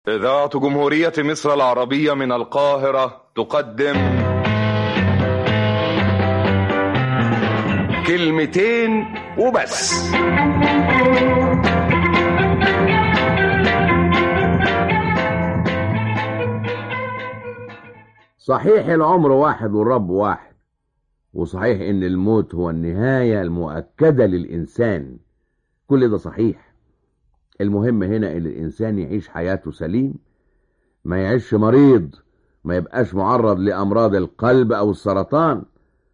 إذاعة جمهورية مصر العربية من القاهرة تقدم كلمتين وبس. صحيح العمر واحد والرب واحد، وصحيح ان الموت هو النهاية المؤكدة للإنسان. كل ده صحيح. المهم هنا ان الإنسان يعيش حياته سليم، ما يعيش مريض، ما يبقاش معرض لأمراض القلب أو السرطان.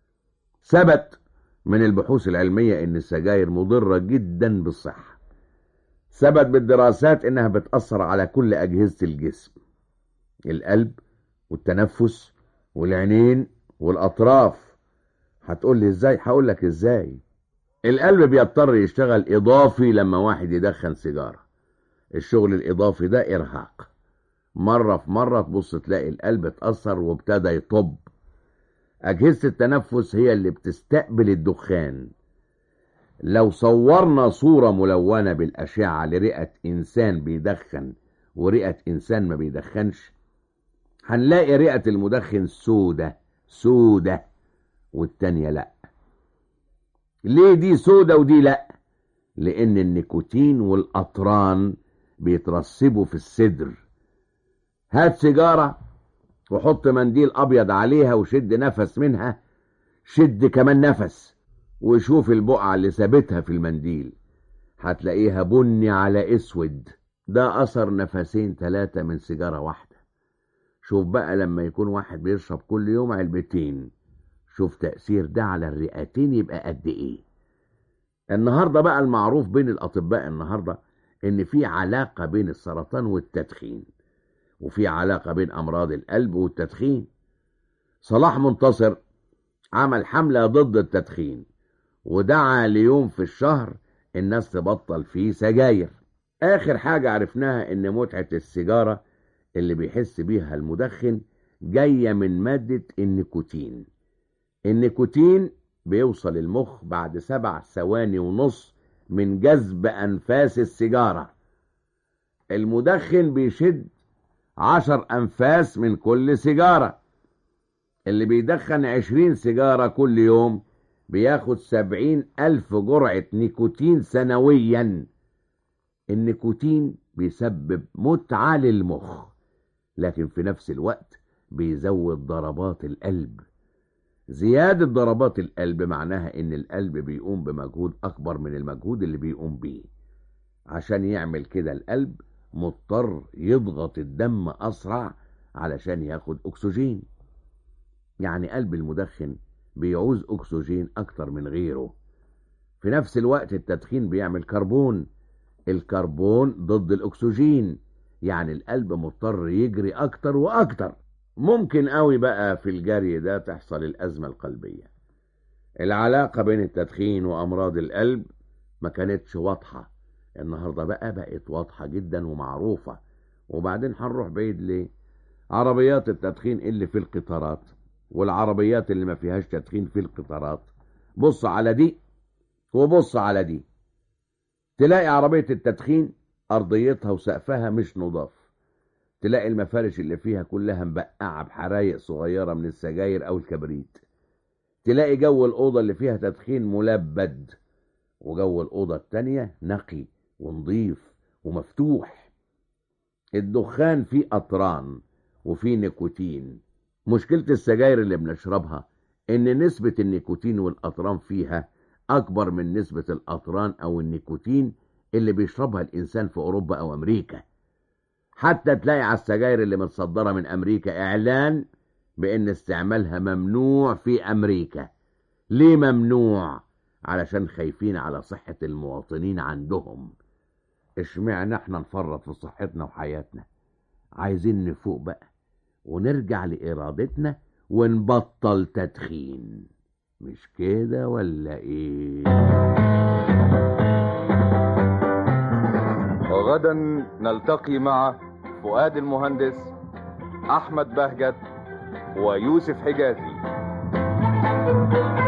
ثبت من البحوث العلمية ان السجاير مضرة جدا بالصحة. ثبت بالدراسات انها بتأثر على كل أجهزة الجسم، القلب والتنفس والعينين والأطراف. هتقول لي ازاي؟ هقول لك ازاي. القلب بيضطر يشتغل إضافي لما واحد يدخن سيجارة. الشغل الإضافي ده إرهاق. مرة في مرة تبص تلاقي القلب اتأثر وابتدى يطب. أجهزة التنفس هي اللي بتستقبل الدخان. لو صورنا صورة ملونة بالأشعة لرئة إنسان بيدخن ورئة إنسان ما بيدخنش، هنلاقي رئة المدخن سودة والتانية لأ. ليه دي سودة ودي لأ؟ لأن النيكوتين والأطران بيترسبوا في الصدر. هات سيجارة وحط منديل أبيض عليها وشد نفس منها، شد كمان نفس وشوف البقعة اللي سابتها في المنديل، هتلاقيها بني على اسود. ده أثر نفسين 3 من سيجارة واحدة. شوف بقى لما يكون واحد بيشرب كل يوم علبتين، شوف تأثير ده على الرئتين يبقى قد ايه. النهاردة بقى المعروف بين الأطباء النهاردة ان في علاقة بين السرطان والتدخين، وفي علاقة بين أمراض القلب والتدخين. صلاح منتصر عمل حملة ضد التدخين ودعا ليوم في الشهر الناس تبطل فيه سجاير. آخر حاجة عرفناها ان متعة السيجارة اللي بيحس بيها المدخن جاية من مادة النيكوتين. النيكوتين بيوصل المخ بعد 7 ثواني ونص من جذب أنفاس السيجارة. المدخن بيشد 10 أنفاس من كل سيجارة. اللي بيدخن 20 سيجارة كل يوم بياخد 70,000 جرعة نيكوتين سنويا. النيكوتين بيسبب متعة للمخ، لكن في نفس الوقت بيزود ضربات القلب. زيادة ضربات القلب معناها ان القلب بيقوم بمجهود اكبر من المجهود اللي بيقوم بيه. عشان يعمل كده القلب مضطر يضغط الدم اسرع علشان ياخد اكسجين. يعني قلب المدخن بيعوز اكسجين اكتر من غيره. في نفس الوقت التدخين بيعمل كربون. الكربون ضد الاكسجين، يعني القلب مضطر يجري اكتر واكتر. ممكن قوي بقى في الجري ده تحصل الازمة القلبية. العلاقة بين التدخين وامراض القلب ما كانتش واضحة، النهاردة بقت واضحة جدا ومعروفة. وبعدين هنروح بعيد ليه؟ عربيات التدخين اللي في القطارات والعربيات اللي ما فيهاش تدخين في القطارات، بص على دي وبص على دي، تلاقي عربية التدخين أرضيتها وسقفها مش نضاف، تلاقي المفارش اللي فيها كلها مبقعة بحرايق صغيرة من السجاير أو الكبريت، تلاقي جو الأوضة اللي فيها تدخين ملبد، وجو الأوضة التانية نقي ونضيف ومفتوح. الدخان فيه أطران وفيه نيكوتين. مشكلة السجاير اللي بنشربها إن نسبة النيكوتين والأطران فيها أكبر من نسبة الأطران أو النيكوتين اللي بيشربها الإنسان في أوروبا أو أمريكا. حتى تلاقي على السجاير اللي متصدرة من أمريكا إعلان بأن استعمالها ممنوع في أمريكا. ليه ممنوع؟ علشان خايفين على صحة المواطنين عندهم. اشمعنا احنا نفرط في صحتنا وحياتنا؟ عايزين نفوق بقى ونرجع لإرادتنا ونبطل تدخين، مش كده ولا ايه؟ وغدا نلتقي مع فؤاد المهندس، أحمد بهجت، ويوسف حجازي.